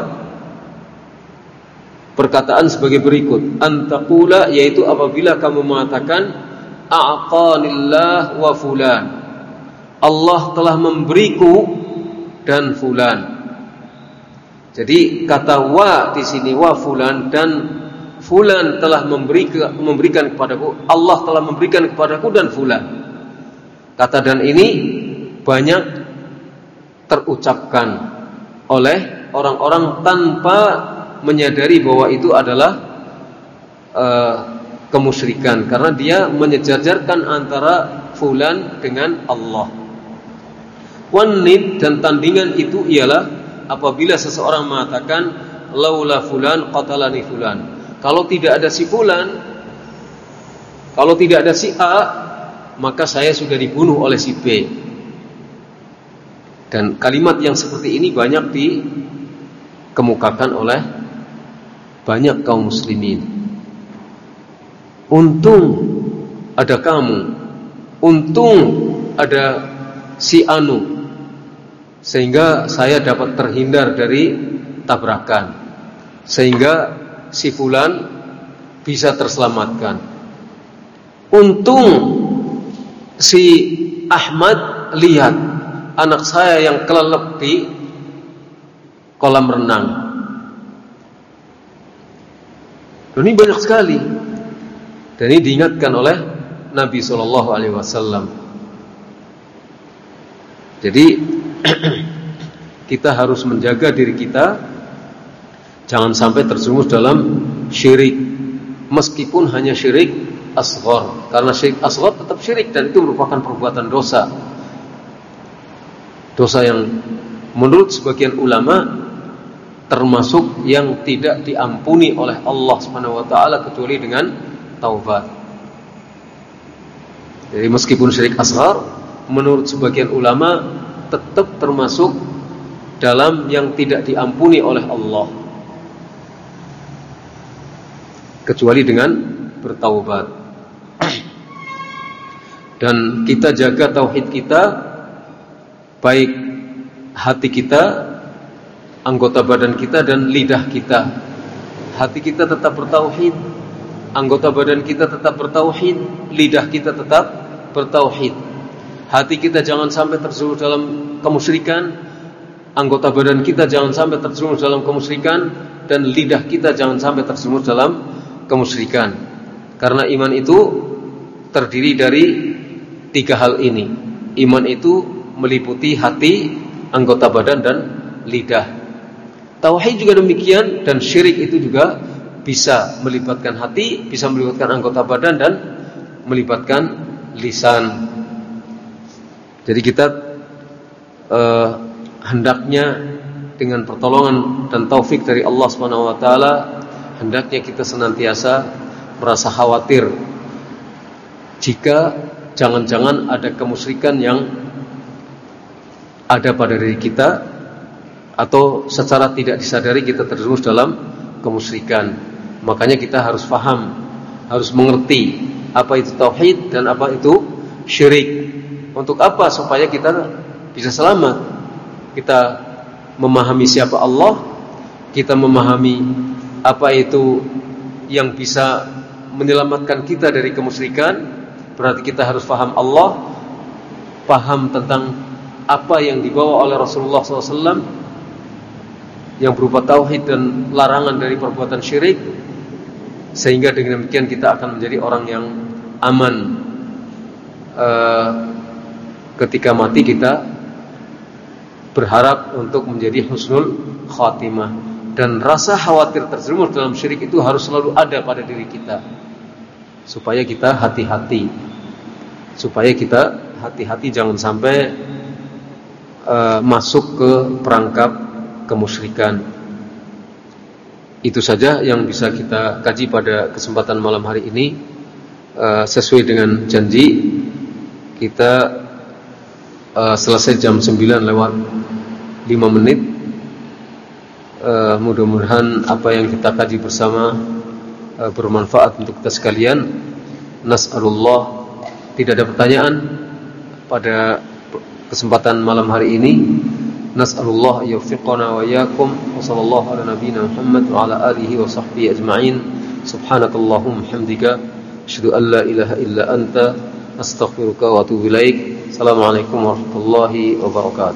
Speaker 1: perkataan sebagai berikut, antaqula, yaitu apabila kamu mengatakan a'qanillah wa fulan, Allah telah memberiku dan fulan. Jadi kata wa di sini, wa fulan, dan fulan telah memberikan, memberikan kepadaku, Allah telah memberikan kepadaku dan fulan. Kata dan ini banyak terucapkan oleh orang-orang tanpa menyadari bahwa itu adalah uh, kemusyrikan, karena dia menyejajarkan antara fulan dengan Allah. Wanid, dan tandingan itu ialah apabila seseorang mengatakan laula fulan qatalani fulan, kalau tidak ada si fulan, kalau tidak ada si A, maka saya sudah dibunuh oleh si B. Dan kalimat yang seperti ini banyak dikemukakan oleh banyak kaum muslimin. Untung ada kamu, untung ada si Anu, sehingga saya dapat terhindar dari tabrakan, sehingga si fulan bisa terselamatkan. Untung si Ahmad lihat anak saya yang kelelep di kolam renang. Dan ini banyak sekali, dan ini diingatkan oleh Nabi shallallahu alaihi wasallam. Jadi kita harus menjaga diri kita jangan sampai terjerumus dalam syirik, meskipun hanya syirik asghar. Karena syirik asghar tetap syirik dan itu merupakan perbuatan dosa. Dosa yang menurut sebagian ulama termasuk yang tidak diampuni oleh Allah Subhanahu wa taala kecuali dengan taubat. Jadi meskipun syirik asghar menurut sebagian ulama tetap termasuk dalam yang tidak diampuni oleh Allah kecuali dengan bertaubat. Dan kita jaga tauhid kita, baik hati kita, anggota badan kita dan lidah kita. Hati kita tetap bertauhid, anggota badan kita tetap bertauhid, lidah kita tetap bertauhid. Hati kita jangan sampai terjerumus dalam kemusyrikan, anggota badan kita jangan sampai terjerumus dalam kemusyrikan, dan lidah kita jangan sampai terjerumus dalam kemusyrikan. Karena iman itu terdiri dari tiga hal ini. Iman itu meliputi hati, anggota badan dan lidah. Tauhid juga demikian, dan syirik itu juga bisa melibatkan hati, bisa melibatkan anggota badan dan melibatkan lisan. Jadi kita eh, hendaknya dengan pertolongan dan taufik dari Allah Subhanahu wa taala, hendaknya kita senantiasa merasa khawatir jika jangan-jangan ada kemusyrikan yang ada pada diri kita, atau secara tidak disadari kita terjerumus dalam kemusyrikan. Makanya kita harus paham, harus mengerti apa itu tauhid dan apa itu syirik. Untuk apa? Supaya kita bisa selamat. Kita memahami siapa Allah, kita memahami apa itu yang bisa menyelamatkan kita dari kemusyrikan. Berarti kita harus paham Allah, paham tentang apa yang dibawa oleh Rasulullah shallallahu alaihi wasallam yang berupa tauhid dan larangan dari perbuatan syirik, sehingga dengan demikian kita akan menjadi orang yang aman. Uh, ketika mati kita berharap untuk menjadi husnul khatimah, dan rasa khawatir terjerumus dalam syirik itu harus selalu ada pada diri kita, supaya kita hati-hati, supaya kita hati-hati jangan sampai uh, masuk ke perangkap kemusyrikan. Itu saja yang bisa kita kaji pada kesempatan malam hari ini. uh, Sesuai dengan janji, kita uh, selesai jam sembilan lewat lima menit. uh, Mudah-mudahan apa yang kita kaji bersama uh, bermanfaat untuk kita sekalian. Nas'alullah. Tidak ada pertanyaan pada kesempatan malam hari ini. Nas'alullah yuwaffiqana wa iyyakum wa sallallahu ala nabiyyina Muhammad wa ala alihi wa sahbihi ajma'in. Subhanakallahumma hamdika asyhadu an la ilaha illa anta astaghfiruka wa atubu ilaik. Assalamualaikum warahmatullahi wabarakatuh.